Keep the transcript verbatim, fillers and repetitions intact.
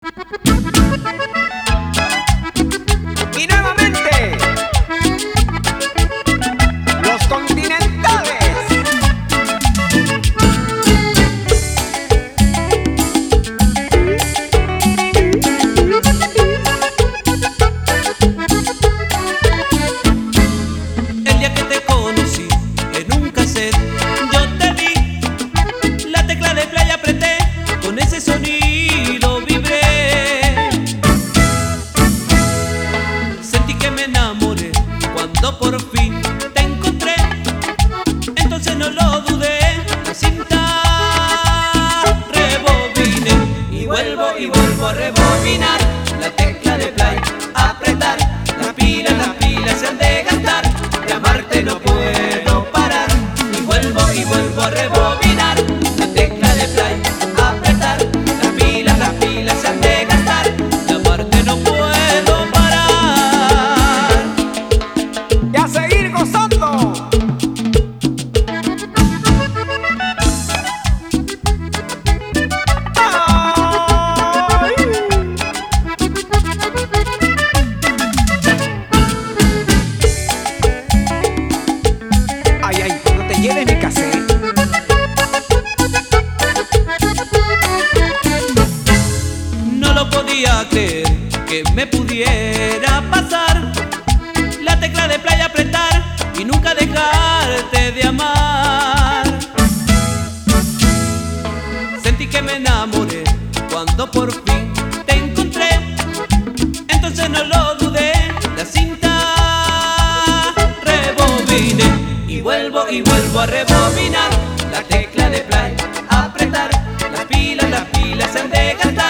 Y nuevamente, los continentales. El día que te conocí en un cassette, yo te vi, la tecla de play apreté, con ese sonido vibré. Sentí que me enamoré cuando por fin te encontré, entonces no lo dudé, la cinta rebobiné y vuelvo y vuelvo a rebobinar, la tecla de play apretar, las pilas, las pilas se han de gastar, de amarte no puedo parar, y vuelvo y vuelvo a rebobinar, la tecla de play apretar, las pilas, las pilas se han de gastar, de amarte no puedo parar. Y a seguir gozando. Ay, ay, no te lleves mi cassette. No lo podía creer que me pudiera pasar, la tecla de play apretar y nunca dejarte de amar. Sentí que me enamoré cuando por fin te encontré, entonces no lo dudé, la cinta rebobiné y vuelvo y vuelvo a rebobinar, la tecla de play apretar, las pilas, las pilas se han de gastar.